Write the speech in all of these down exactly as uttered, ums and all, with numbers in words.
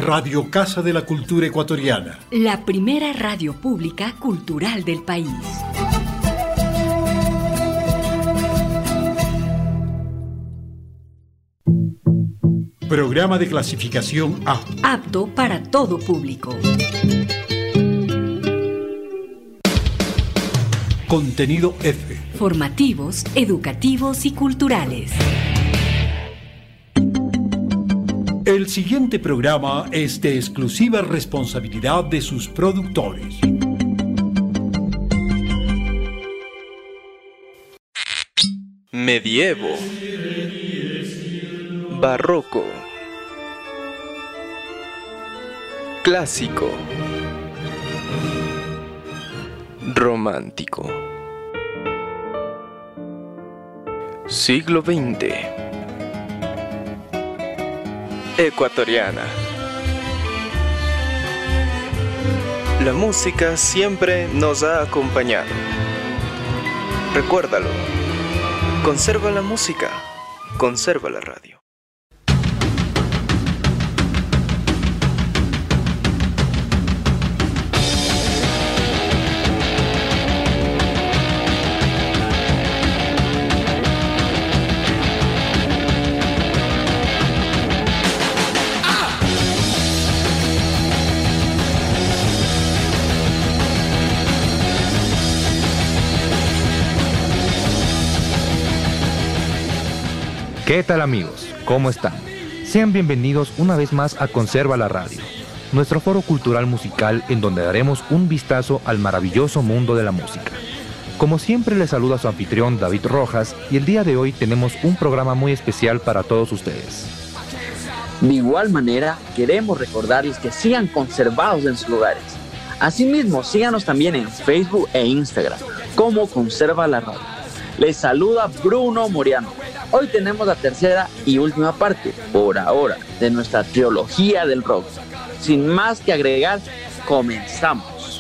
Radio Casa de la Cultura Ecuatoriana. La primera radio pública cultural del país. Programa de clasificación A. Apto para todo público. Contenido F. Formativos, educativos y culturales. El siguiente programa es de exclusiva responsabilidad de sus productores. Medievo. Barroco. Clásico. Romántico. Siglo veinte. Ecuatoriana. La música siempre nos ha acompañado. Recuérdalo. Conserva la música. Conserva la radio. ¿Qué tal, amigos? ¿Cómo están? Sean bienvenidos una vez más a Conserva la Radio, nuestro foro cultural musical en donde daremos un vistazo al maravilloso mundo de la música. Como siempre, les saluda su anfitrión David Rojas y el día de hoy tenemos un programa muy especial para todos ustedes. De igual manera, queremos recordarles que sigan conservados en sus lugares. Asimismo, síganos también en Facebook e Instagram como Conserva la Radio. Les saluda Bruno Moriano. Hoy tenemos la tercera y última parte, por ahora, de nuestra trilogía del rock. Sin más que agregar, comenzamos.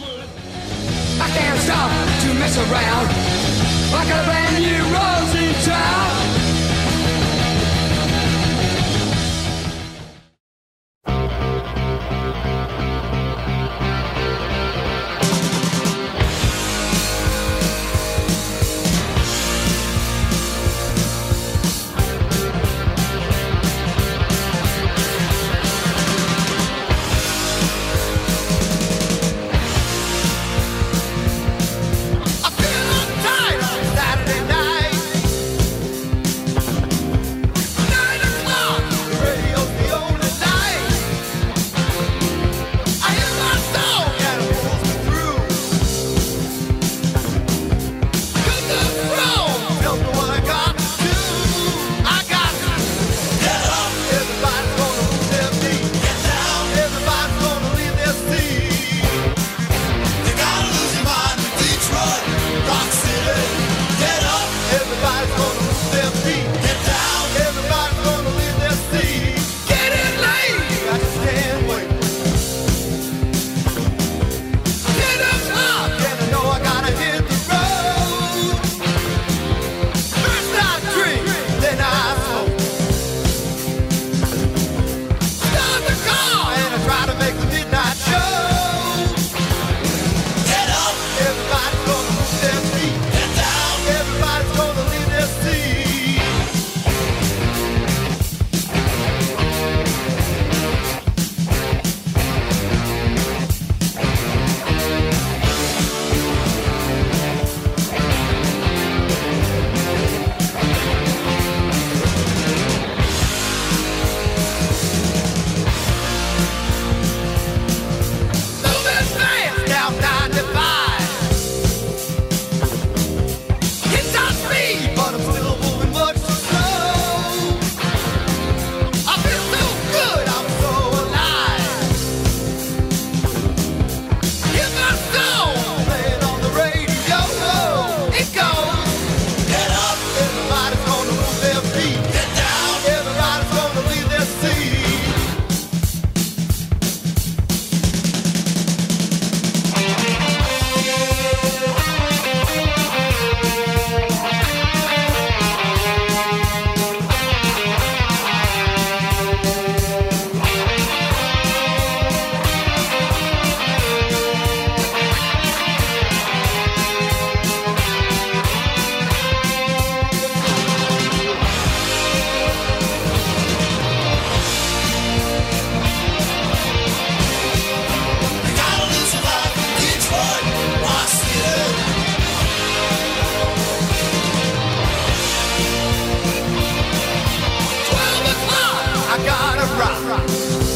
I gotta rock.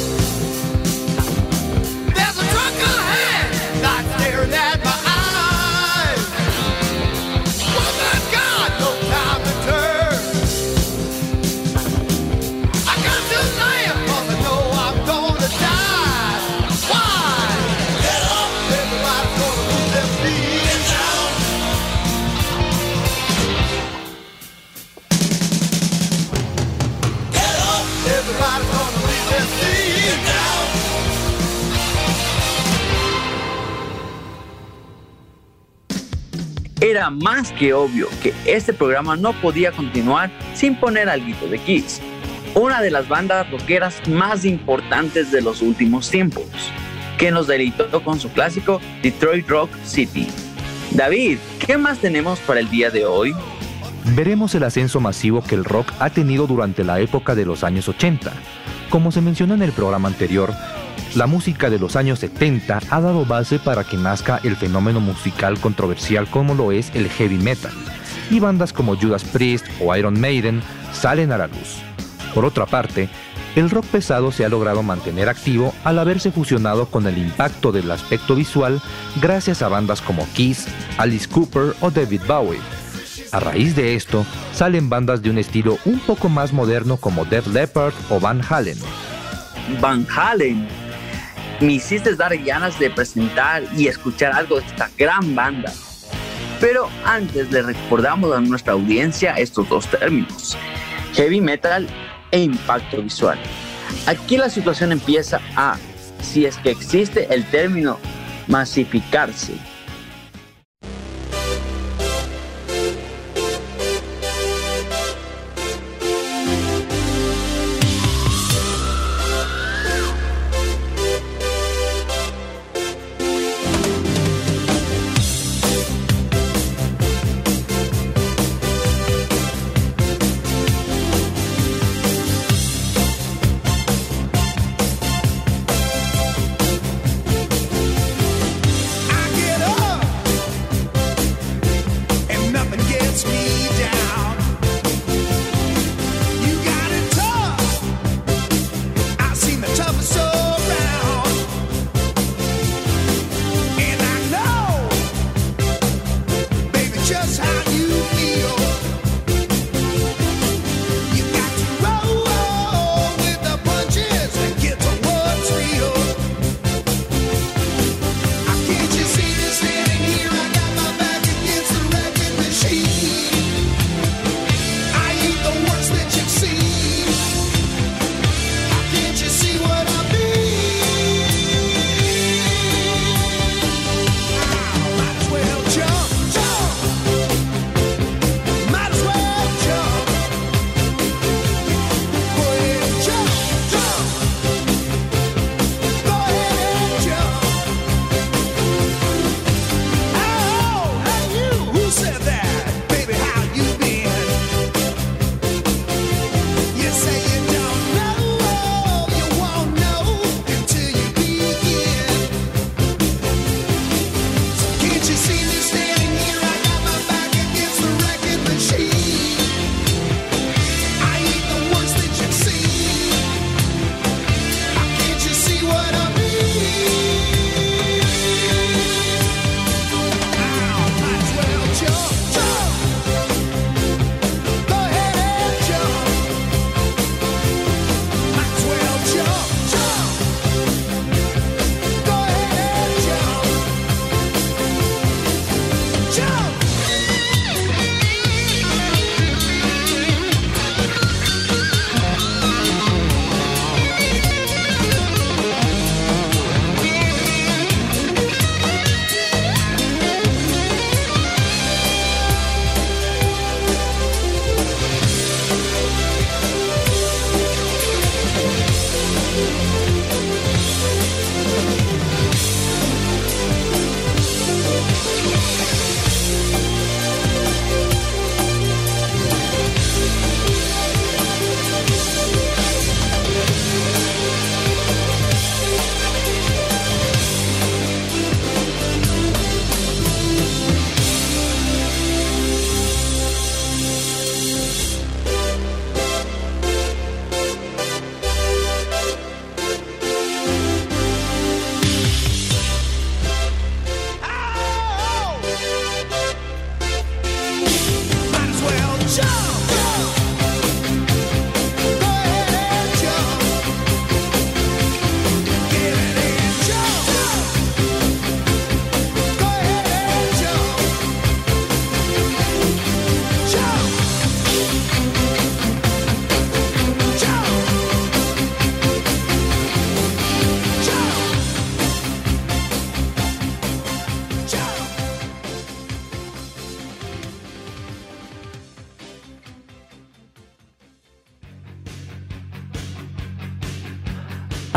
There's a truck ahead, not staring at my eyes. Woman, God, no time to turn. I got to land, cause I know I'm gonna die. Why? Get up, everybody's gonna lose their feet. Get down. Get up, everybody's gonna lose their feet. Get down. Era más que obvio que este programa no podía continuar sin poner algo de Kiss, una de las bandas rockeras más importantes de los últimos tiempos, que nos deleitó con su clásico Detroit Rock City. David, ¿qué más tenemos para el día de hoy? Veremos el ascenso masivo que el rock ha tenido durante la época de los años ochenta. Como se mencionó en el programa anterior, la música de los años setenta ha dado base para que nazca el fenómeno musical controversial como lo es el heavy metal, y bandas como Judas Priest o Iron Maiden salen a la luz. Por otra parte, el rock pesado se ha logrado mantener activo al haberse fusionado con el impacto del aspecto visual gracias a bandas como Kiss, Alice Cooper o David Bowie. A raíz de esto, salen bandas de un estilo un poco más moderno como Def Leppard o Van Halen. Van Halen. Me hiciste dar ganas de presentar y escuchar algo de esta gran banda. Pero antes le recordamos a nuestra audiencia estos dos términos: heavy metal e impacto visual. Aquí la situación empieza a, si es que existe el término, masificarse. I get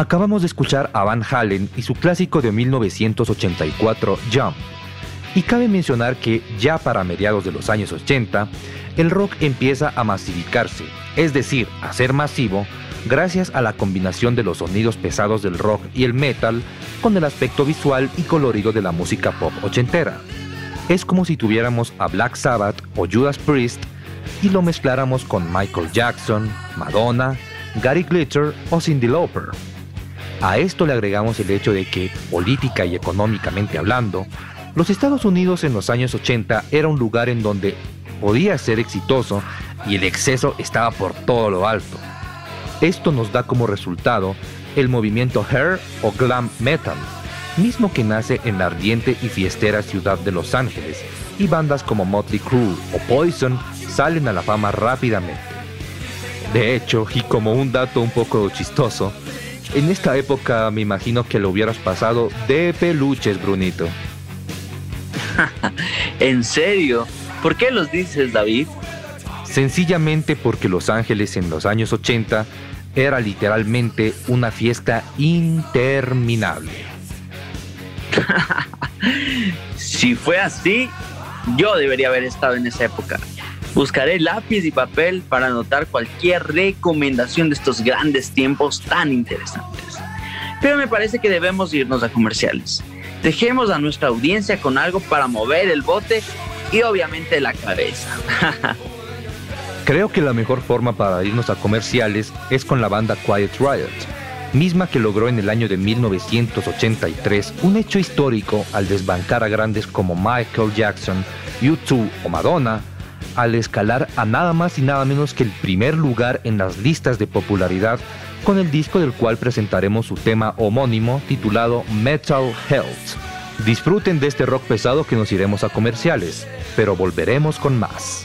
Acabamos de escuchar a Van Halen y su clásico de mil novecientos ochenta y cuatro, Jump. Y cabe mencionar que ya para mediados de los años ochenta, el rock empieza a masificarse, es decir, a ser masivo, gracias a la combinación de los sonidos pesados del rock y el metal con el aspecto visual y colorido de la música pop ochentera. Es como si tuviéramos a Black Sabbath o Judas Priest y lo mezcláramos con Michael Jackson, Madonna, Gary Glitter o Cyndi Lauper. A esto le agregamos el hecho de que, política y económicamente hablando, los Estados Unidos en los años ochenta era un lugar en donde podía ser exitoso y el exceso estaba por todo lo alto. Esto nos da como resultado el movimiento hair o glam metal, mismo que nace en la ardiente y fiestera ciudad de Los Ángeles, y bandas como Motley Crue o Poison salen a la fama rápidamente. De hecho, y como un dato un poco chistoso, en esta época me imagino que lo hubieras pasado de peluches, Brunito. ¿En serio? ¿Por qué los dices, David? Sencillamente porque Los Ángeles en los años ochenta era literalmente una fiesta interminable. Si fue así, yo debería haber estado en esa época. Buscaré lápiz y papel para anotar cualquier recomendación de estos grandes tiempos tan interesantes. Pero me parece que debemos irnos a comerciales. Dejemos a nuestra audiencia con algo para mover el bote y obviamente la cabeza. Creo que la mejor forma para irnos a comerciales es con la banda Quiet Riot, misma que logró en el año de mil novecientos ochenta y tres un hecho histórico al desbancar a grandes como Michael Jackson, U dos o Madonna, al escalar a nada más y nada menos que el primer lugar en las listas de popularidad con el disco del cual presentaremos su tema homónimo titulado Metal Health. Disfruten de este rock pesado que nos iremos a comerciales, pero volveremos con más.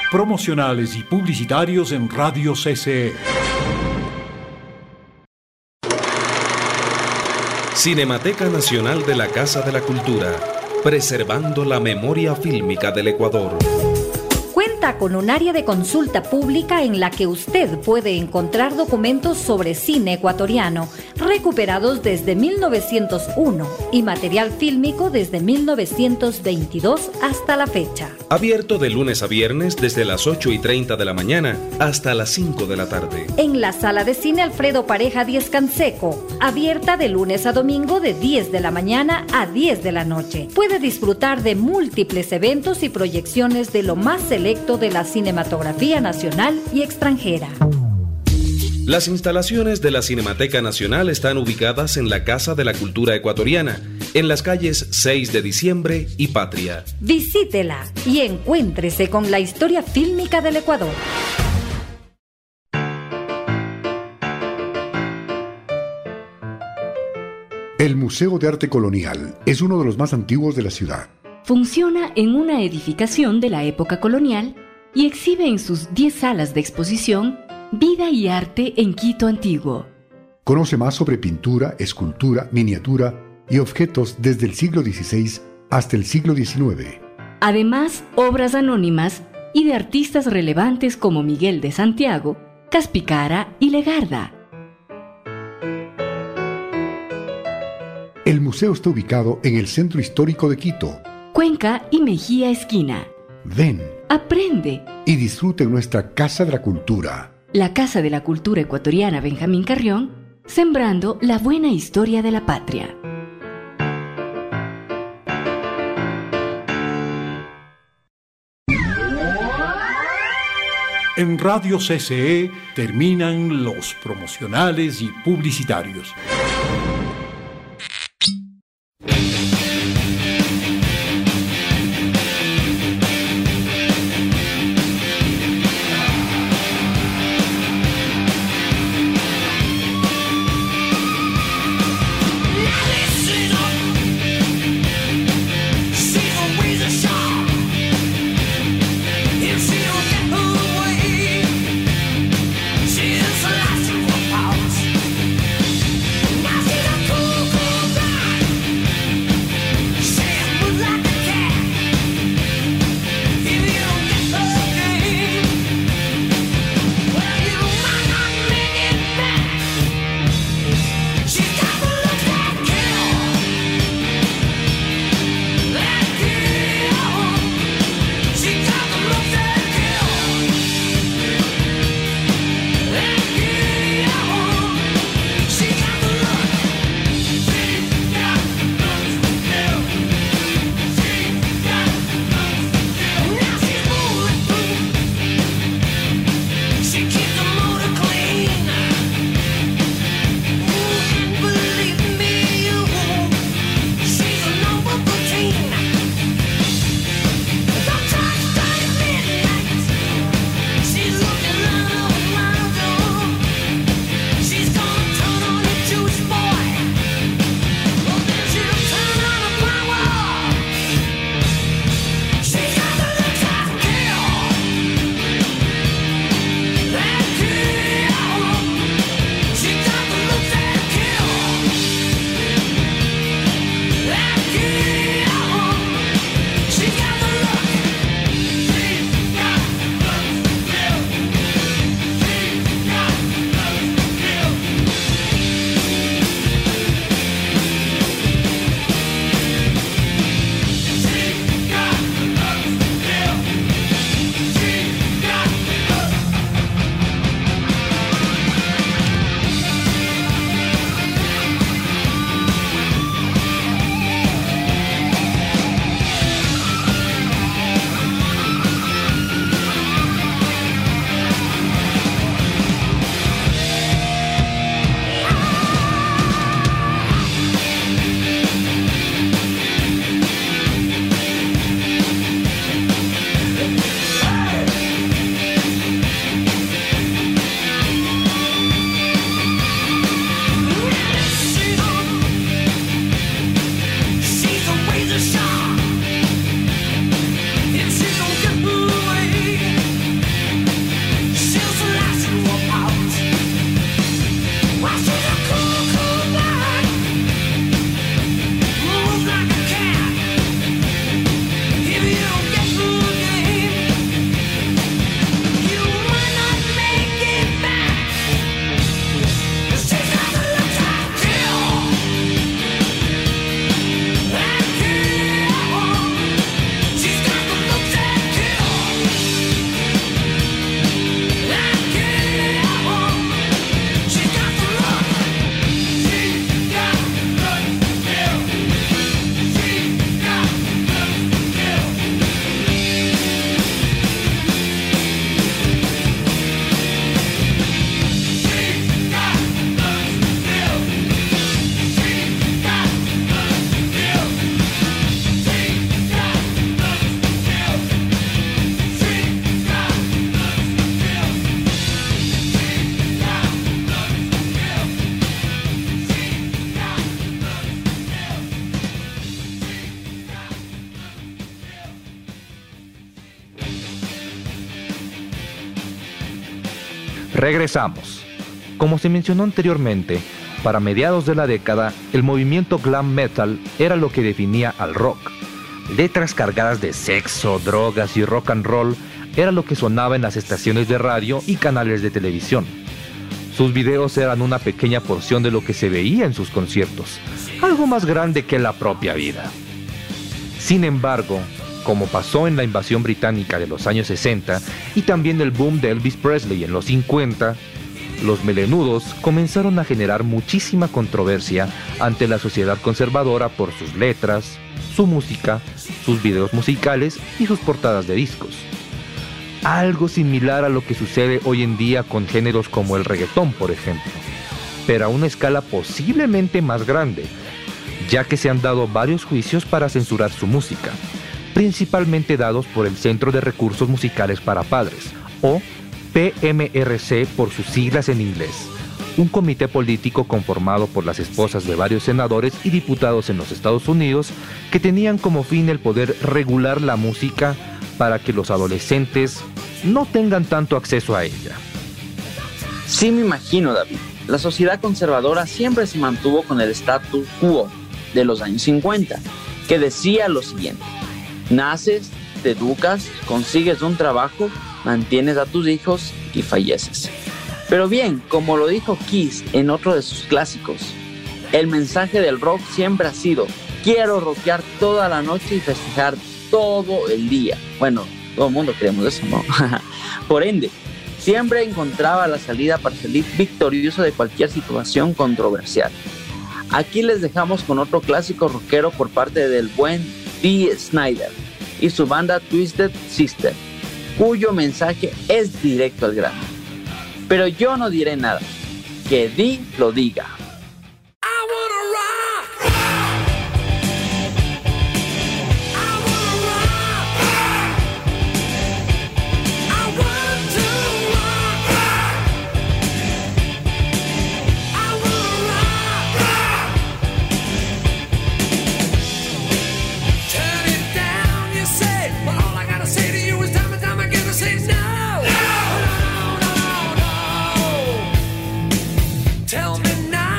promocionales y publicitarios en Radio C C E. Cinemateca Nacional de la Casa de la Cultura, preservando la memoria fílmica del Ecuador. Cuenta con un área de consulta pública en la que usted puede encontrar documentos sobre cine ecuatoriano recuperados desde mil novecientos uno y material fílmico desde mil novecientos veintidós hasta la fecha. Abierto de lunes a viernes desde las ocho y treinta de la mañana hasta las cinco de la tarde. En la sala de cine Alfredo Pareja Díez Canseco, abierta de lunes a domingo de diez de la mañana a diez de la noche. Puede disfrutar de múltiples eventos y proyecciones de lo más selecto de la cinematografía nacional y extranjera. Las instalaciones de la Cinemateca Nacional están ubicadas en la Casa de la Cultura Ecuatoriana, en las calles seis de diciembre y Patria. Visítela y encuéntrese con la historia fílmica del Ecuador. El Museo de Arte Colonial es uno de los más antiguos de la ciudad. Funciona en una edificación de la época colonial y exhibe en sus diez salas de exposición vida y arte en Quito antiguo. Conoce más sobre pintura, escultura, miniatura y objetos desde el siglo dieciséis hasta el siglo diecinueve. Además, obras anónimas y de artistas relevantes como Miguel de Santiago, Caspicara y Legarda. El museo está ubicado en el centro histórico de Quito, Cuenca y Mejía esquina. Ven, aprende y disfrute nuestra Casa de la Cultura. La Casa de la Cultura Ecuatoriana Benjamín Carrión, sembrando la buena historia de la patria. En Radio C C E terminan los promocionales y publicitarios. She's the last of her powers. Regresamos. Como se mencionó anteriormente, para mediados de la década, el movimiento glam metal era lo que definía al rock. Letras cargadas de sexo, drogas y rock and roll era lo que sonaba en las estaciones de radio y canales de televisión. Sus videos eran una pequeña porción de lo que se veía en sus conciertos, algo más grande que la propia vida. Sin embargo, como pasó en la invasión británica de los años sesenta y también el boom de Elvis Presley en los cincuenta, los melenudos comenzaron a generar muchísima controversia ante la sociedad conservadora por sus letras, su música, sus videos musicales y sus portadas de discos. Algo similar a lo que sucede hoy en día con géneros como el reggaetón, por ejemplo, pero a una escala posiblemente más grande, ya que se han dado varios juicios para censurar su música, principalmente dados por el Centro de Recursos Musicales para Padres, o P M R C por sus siglas en inglés, un comité político conformado por las esposas de varios senadores y diputados en los Estados Unidos que tenían como fin el poder regular la música para que los adolescentes no tengan tanto acceso a ella. Sí me imagino, David. La sociedad conservadora siempre se mantuvo con el status quo de los años cincuenta, que decía lo siguiente: naces, te educas, consigues un trabajo, mantienes a tus hijos y falleces. Pero bien, como lo dijo Kiss en otro de sus clásicos, el mensaje del rock siempre ha sido: quiero rockear toda la noche y festejar todo el día. Bueno, todo el mundo queremos eso, ¿no? Por ende, siempre encontraba la salida para salir victorioso de cualquier situación controversial. Aquí les dejamos con otro clásico rockero por parte del buen Dee Snider y su banda Twisted Sister, cuyo mensaje es directo al grano. Pero yo no diré nada, que Dee lo diga. Tell me now.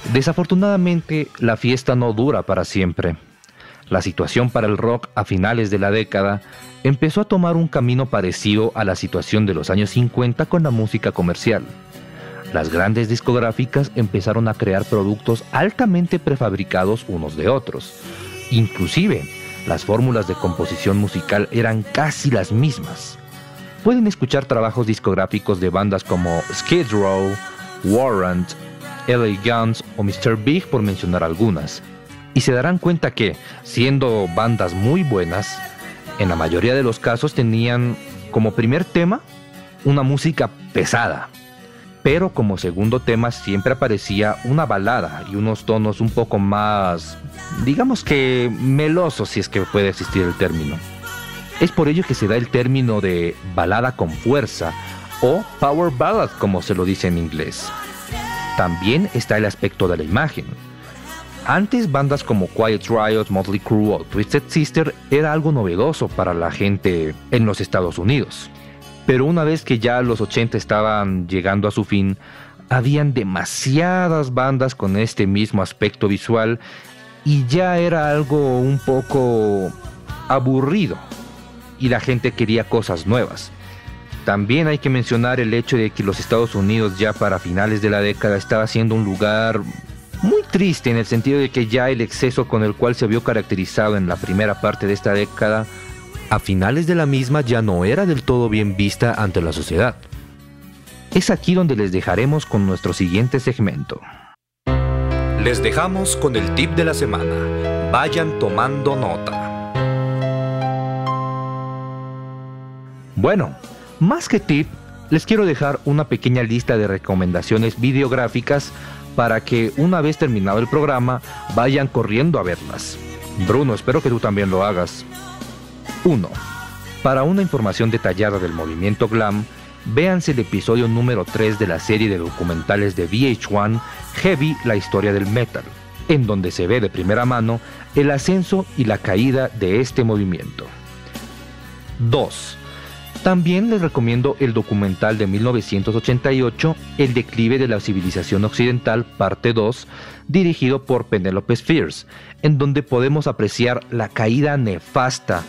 Desafortunadamente, la fiesta no dura para siempre. La situación para el rock a finales de la década empezó a tomar un camino parecido a la situación de los años cincuenta con la música comercial. Las grandes discográficas empezaron a crear productos altamente prefabricados unos de otros. Inclusive, las fórmulas de composición musical eran casi las mismas. Pueden escuchar trabajos discográficos de bandas como Skid Row, Warrant, L A Guns o mister Big, por mencionar algunas. Y se darán cuenta que, siendo bandas muy buenas, en la mayoría de los casos tenían como primer tema una música pesada. Pero como segundo tema siempre aparecía una balada y unos tonos un poco más, digamos que melosos, si es que puede existir el término. Es por ello que se da el término de balada con fuerza o power ballad, como se lo dice en inglés. También está el aspecto de la imagen. Antes, bandas como Quiet Riot, Motley Crue o Twisted Sister era algo novedoso para la gente en los Estados Unidos. Pero una vez que ya los ochenta estaban llegando a su fin, habían demasiadas bandas con este mismo aspecto visual y ya era algo un poco aburrido y la gente quería cosas nuevas. También hay que mencionar el hecho de que los Estados Unidos ya para finales de la década estaba siendo un lugar muy triste, en el sentido de que ya el exceso con el cual se vio caracterizado en la primera parte de esta década, a finales de la misma ya no era del todo bien vista ante la sociedad. Es aquí donde les dejaremos con nuestro siguiente segmento. Les dejamos con el tip de la semana. Vayan tomando nota. Bueno, más que tip, les quiero dejar una pequeña lista de recomendaciones videográficas para que una vez terminado el programa vayan corriendo a verlas. Bruno, espero que tú también lo hagas. uno. Para una información detallada del movimiento glam, véanse el episodio número tres de la serie de documentales de V H uno Heavy, la historia del metal, en donde se ve de primera mano el ascenso y la caída de este movimiento. dos. También les recomiendo el documental de mil novecientos ochenta y ocho, El declive de la civilización occidental, parte dos, dirigido por Penelope Spheres, en donde podemos apreciar la caída nefasta,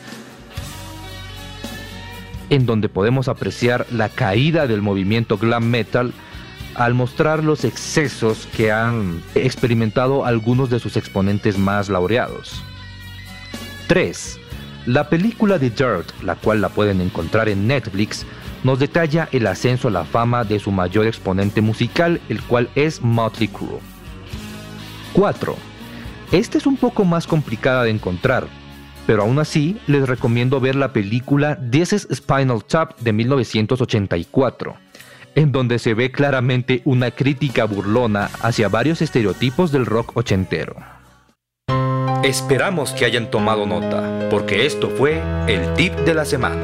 en donde podemos apreciar la caída del movimiento glam metal al mostrar los excesos que han experimentado algunos de sus exponentes más laureados. tres. La película The Dirt, la cual la pueden encontrar en Netflix, nos detalla el ascenso a la fama de su mayor exponente musical, el cual es Motley Crue. cuatro. Esta es un poco más complicada de encontrar, pero aún así les recomiendo ver la película This is Spinal Tap de mil novecientos ochenta y cuatro, en donde se ve claramente una crítica burlona hacia varios estereotipos del rock ochentero. Esperamos que hayan tomado nota, porque esto fue el tip de la semana.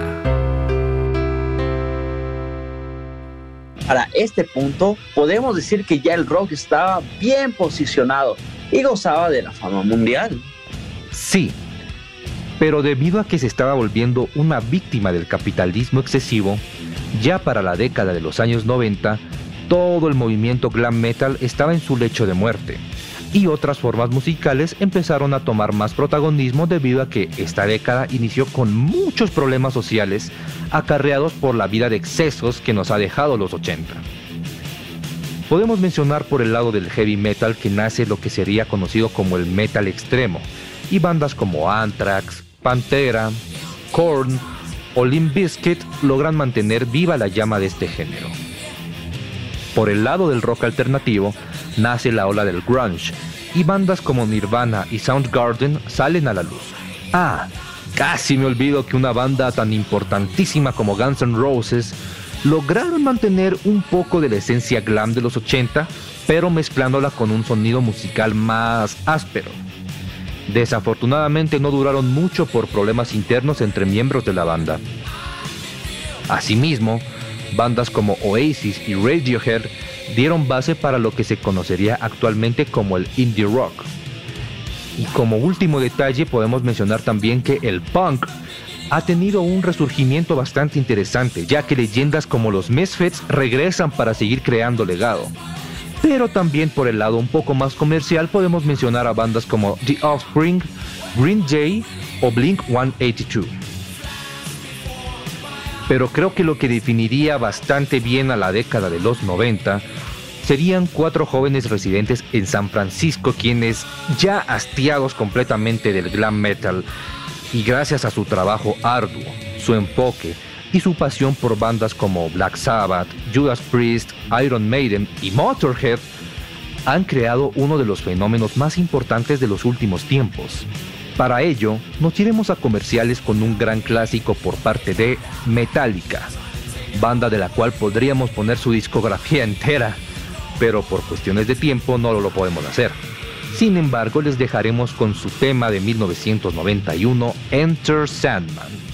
Para este punto, podemos decir que ya el rock estaba bien posicionado y gozaba de la fama mundial. Sí, pero debido a que se estaba volviendo una víctima del capitalismo excesivo, ya para la década de los años noventa, todo el movimiento glam metal estaba en su lecho de muerte, y otras formas musicales empezaron a tomar más protagonismo debido a que esta década inició con muchos problemas sociales acarreados por la vida de excesos que nos ha dejado los ochenta. Podemos mencionar por el lado del heavy metal que nace lo que sería conocido como el metal extremo, y bandas como Anthrax, Pantera, Korn o Limp Bizkit logran mantener viva la llama de este género. Por el lado del rock alternativo, nace la ola del grunge, y bandas como Nirvana y Soundgarden salen a la luz. Ah, casi me olvido que una banda tan importantísima como Guns N' Roses lograron mantener un poco de la esencia glam de los ochenta, pero mezclándola con un sonido musical más áspero. Desafortunadamente no duraron mucho por problemas internos entre miembros de la banda. Asimismo, bandas como Oasis y Radiohead dieron base para lo que se conocería actualmente como el indie rock. Y como último detalle podemos mencionar también que el punk ha tenido un resurgimiento bastante interesante, ya que leyendas como los Misfits regresan para seguir creando legado. Pero también por el lado un poco más comercial podemos mencionar a bandas como The Offspring, Green Day o Blink ciento ochenta y dos. Pero creo que lo que definiría bastante bien a la década de los noventa serían cuatro jóvenes residentes en San Francisco, quienes, ya hastiados completamente del glam metal y gracias a su trabajo arduo, su enfoque y su pasión por bandas como Black Sabbath, Judas Priest, Iron Maiden y Motorhead, han creado uno de los fenómenos más importantes de los últimos tiempos. Para ello, nos iremos a comerciales con un gran clásico por parte de Metallica, banda de la cual podríamos poner su discografía entera, pero por cuestiones de tiempo no lo podemos hacer. Sin embargo, les dejaremos con su tema de mil novecientos noventa y uno, Enter Sandman.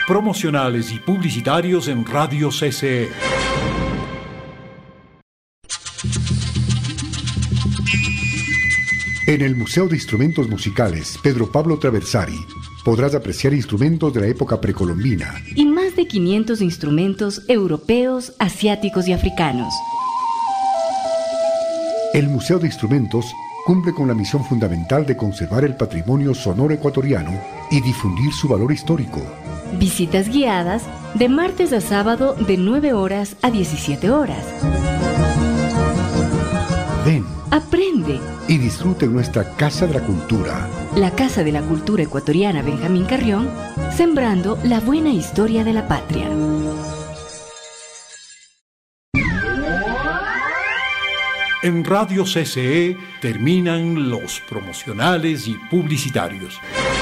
promocionales y publicitarios en Radio C C E. En el Museo de Instrumentos Musicales Pedro Pablo Traversari podrás apreciar instrumentos de la época precolombina y más de quinientos instrumentos europeos, asiáticos y africanos. El Museo de Instrumentos cumple con la misión fundamental de conservar el patrimonio sonoro ecuatoriano y difundir su valor histórico. Visitas guiadas de martes a sábado de nueve horas a diecisiete horas. Ven, aprende y disfrute nuestra Casa de la Cultura. La Casa de la Cultura Ecuatoriana Benjamín Carrión, sembrando la buena historia de la patria. En Radio C C E terminan los promocionales y publicitarios.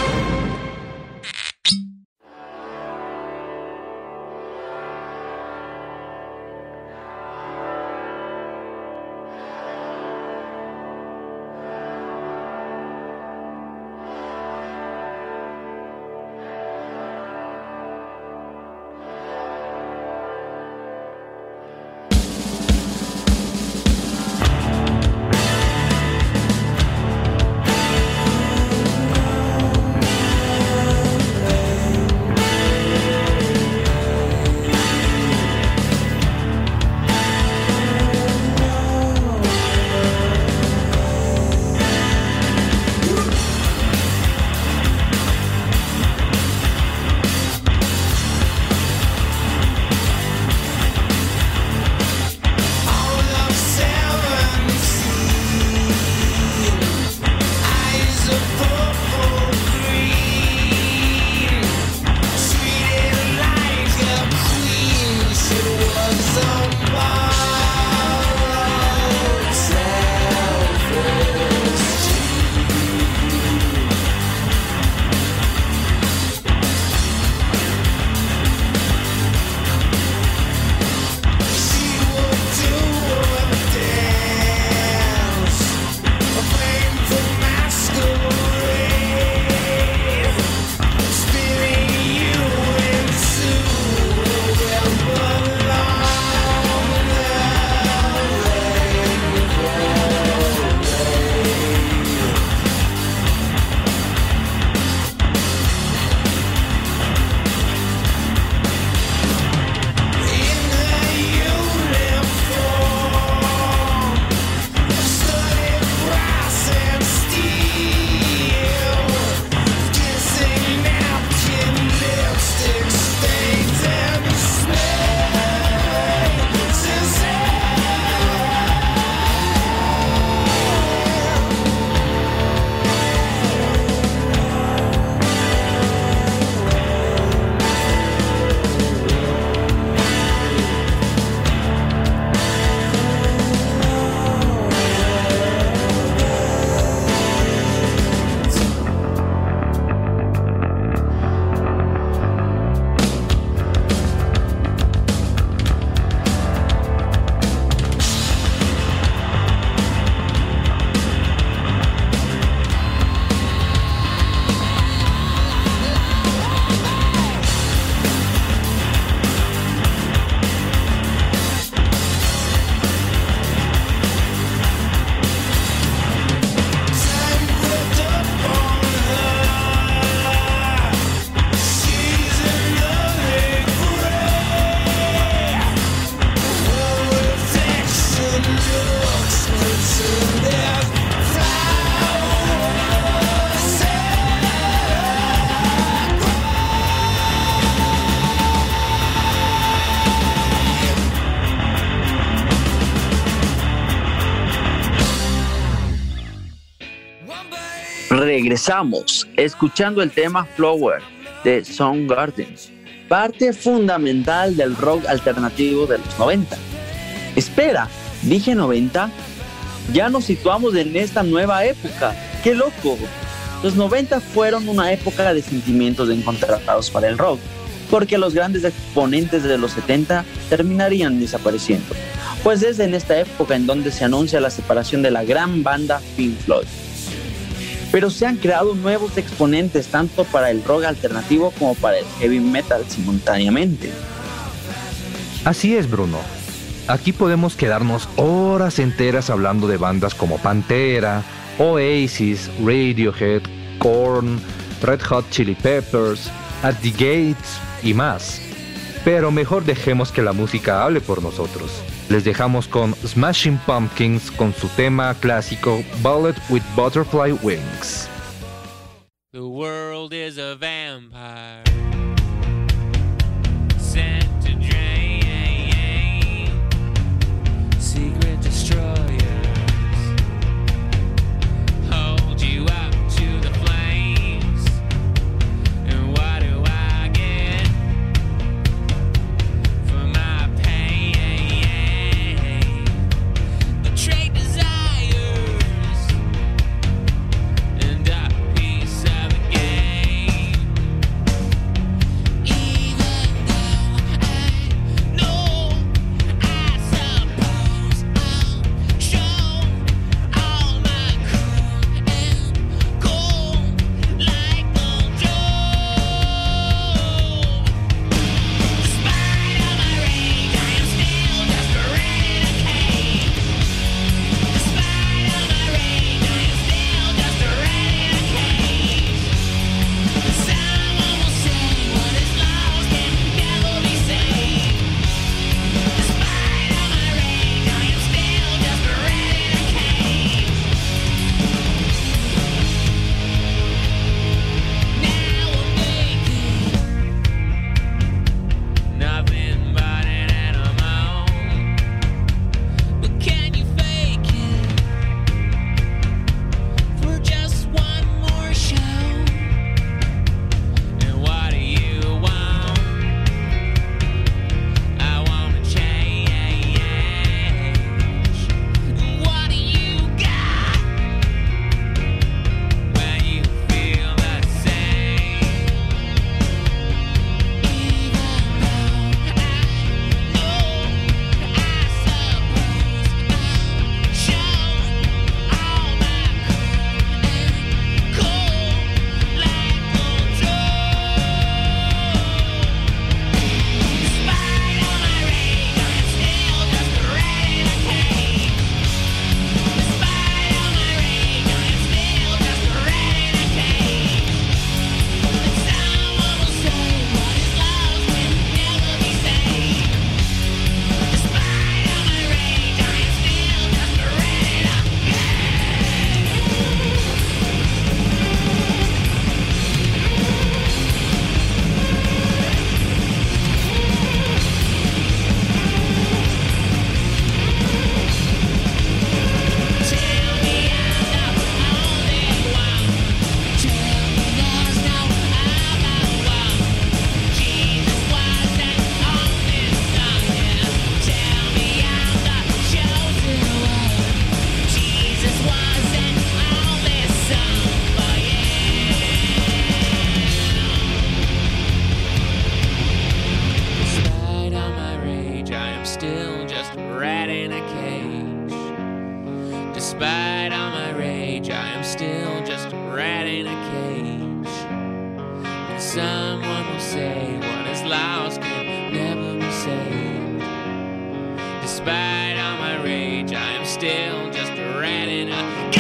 Regresamos escuchando el tema Flower de Soundgarden, parte fundamental del rock alternativo de los noventa. Espera, ¿dije noventa? Ya nos situamos en esta nueva época. ¡Qué loco! Los noventa fueron una época de sentimientos encontrados para el rock, porque los grandes exponentes de los setenta terminarían desapareciendo, pues es en esta época en donde se anuncia la separación de la gran banda Pink Floyd. pero se han creado nuevos exponentes tanto para el rock alternativo como para el heavy metal simultáneamente. Así es, Bruno. Aquí podemos quedarnos horas enteras hablando de bandas como Pantera, Oasis, Radiohead, Korn, Red Hot Chili Peppers, At the Gates y más. Pero mejor dejemos que la música hable por nosotros. Les dejamos con Smashing Pumpkins con su tema clásico Bullet with Butterfly Wings. The world is a vampire sent to drain secret destroyers hold you up to the flames. And what do I get for my pain? Betrayed desires and a piece of the game. Even though I know, I suppose I'll show all my crew and go like old Joe. Despite all my rage, I am still just a renegade. Despite all my rage, I am still just a renegade. Someone will say what is lost can never be saved. Despite all my rage, I am still just a renegade. Now I'm naked, nothing but an animal. But can you fake it for just one more show? And what do you want? I wanna change. What do you got when you feel the same? Even though I know, I suppose I'll show all my crew and go like old Joe. Despite all my rage, I am still just a renegade. Despite all my rage, I am still just a renegade. And someone will say what is lost can never be saved. Despite all my rage, I am still just a renegade. Tell me I'm the only one. Tell me there's no other one. Jesus wasn't on this song, yeah. Tell me I'm the chosen one. Jesus wasn't on this song, but yeah. Despite all my rage, I am still just a rat in a cage. Despite all my rage, I am still just a rat in a cage. And someone will say what is lost can never be saved. Despite all my rage, I am still just a rat in a cage.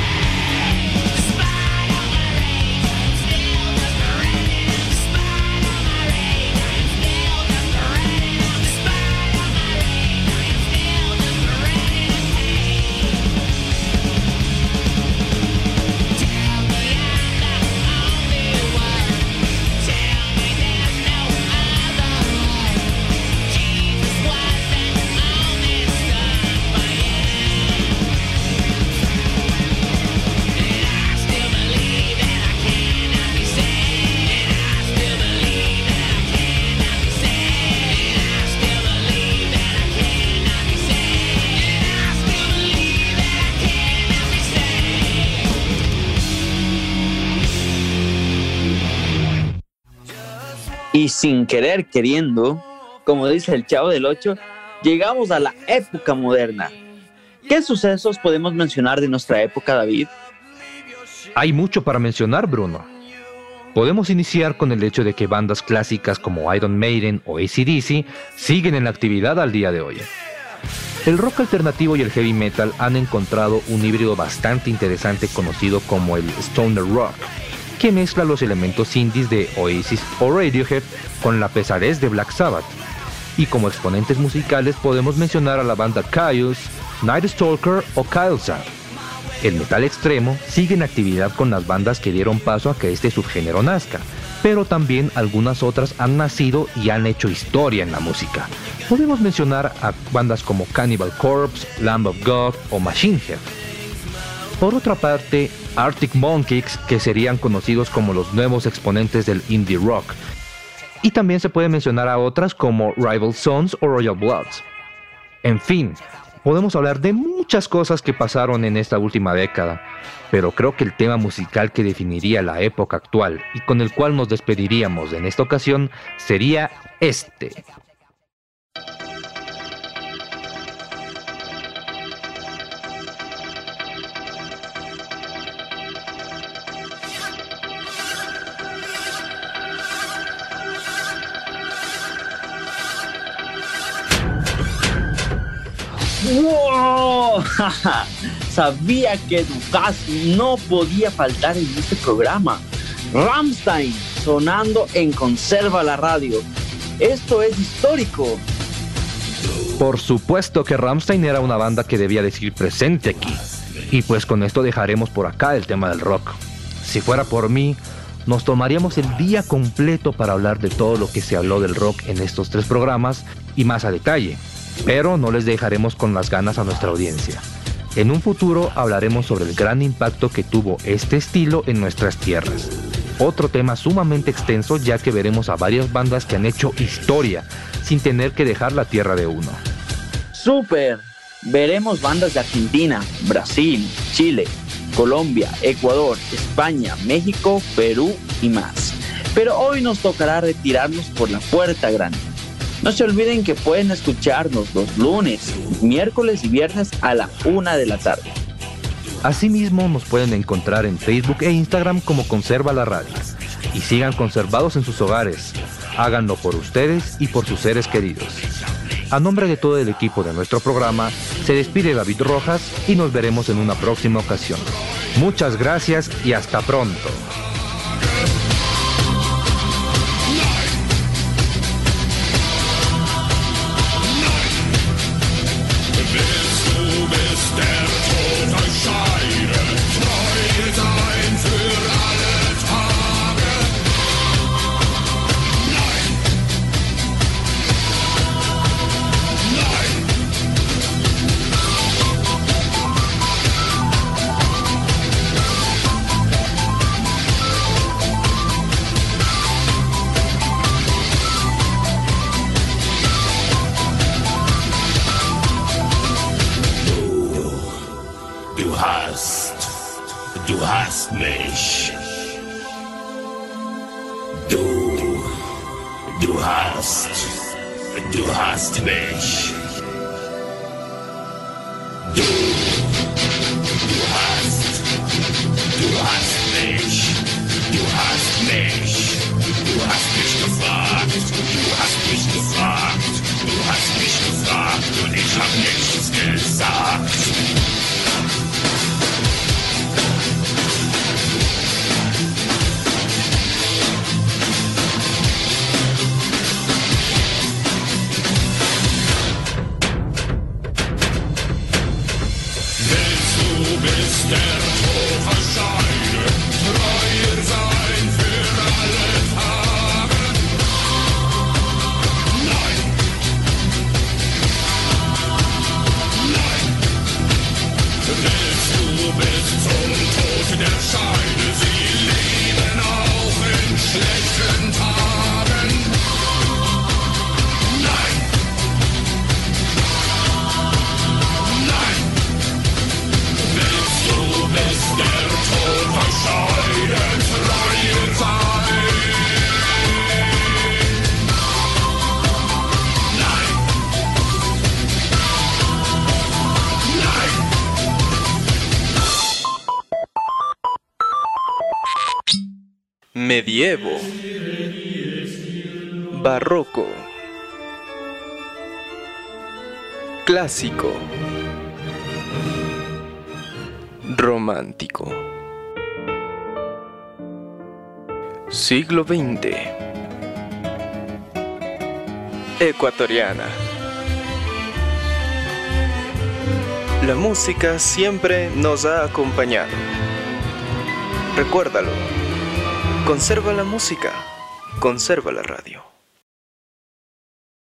Despite all my rage, I am still just a rat in a Despite all my rage, I am still just a rat in a Despite all my rage, I am still just a rat in a cage. Tell me I'm the only one. Tell me there's no other one. Jesus wasn't on this song, but yeah. And I still believe that I cannot be saved. And I still believe that I cannot be saved. And I still believe that I cannot be saved. And I still believe that I cannot be saved. Y sin querer queriendo, como dice el Chavo del Ocho, llegamos a la época moderna. ¿Qué sucesos podemos mencionar de nuestra época, David? Hay mucho para mencionar, Bruno. Podemos iniciar con el hecho de que bandas clásicas como Iron Maiden o A C D C siguen en la actividad al día de hoy. El rock alternativo y el heavy metal han encontrado un híbrido bastante interesante conocido como el stoner rock, que mezcla los elementos indies de Oasis o Radiohead con la pesadez de Black Sabbath. Y como exponentes musicales podemos mencionar a la banda Kyuss, Night Stalker o Khalsa. El metal extremo sigue en actividad con las bandas que dieron paso a que este subgénero nazca, pero también algunas otras han nacido y han hecho historia en la música. Podemos mencionar a bandas como Cannibal Corpse, Lamb of God o Machine Head. Por otra parte, Arctic Monkeys, que serían conocidos como los nuevos exponentes del indie rock. Y también se puede mencionar a otras como Rival Sons o Royal Bloods. En fin, podemos hablar de muchas cosas que pasaron en esta última década, pero creo que el tema musical que definiría la época actual y con el cual nos despediríamos en esta ocasión sería este. ¡Wow! Sabía que Dukas no podía faltar en este programa. Rammstein sonando en Conserva la Radio. Esto es histórico. Por supuesto que Rammstein era una banda que debía decir presente aquí. Y pues con esto dejaremos por acá el tema del rock. Si fuera por mí, nos tomaríamos el día completo para hablar de todo lo que se habló del rock en estos tres programas y más a detalle. Pero no les dejaremos con las ganas a nuestra audiencia. En un futuro hablaremos sobre el gran impacto que tuvo este estilo en nuestras tierras. Otro tema sumamente extenso, ya que veremos a varias bandas que han hecho historia sin tener que dejar la tierra de uno. ¡Súper! Veremos bandas de Argentina, Brasil, Chile, Colombia, Ecuador, España, México, Perú y más. Pero hoy nos tocará retirarnos por la puerta grande. No se olviden que pueden escucharnos los lunes, miércoles y viernes a la una de la tarde. Asimismo, nos pueden encontrar en Facebook e Instagram como Conserva la Radio. Y sigan conservados en sus hogares. Háganlo por ustedes y por sus seres queridos. A nombre de todo el equipo de nuestro programa, se despide David Rojas y nos veremos en una próxima ocasión. Muchas gracias y hasta pronto. Du hast mich. Du, du hast, du hast mich. Du, du hast, du hast mich. Du hast mich. Du hast mich gefragt. Du hast mich gefragt. Du hast mich gefragt und ich hab nichts gesagt. medievo, barroco, clásico, romántico, siglo veinte, ecuatoriana. La música siempre nos ha acompañado. Recuérdalo. Conserva la música, conserva la radio.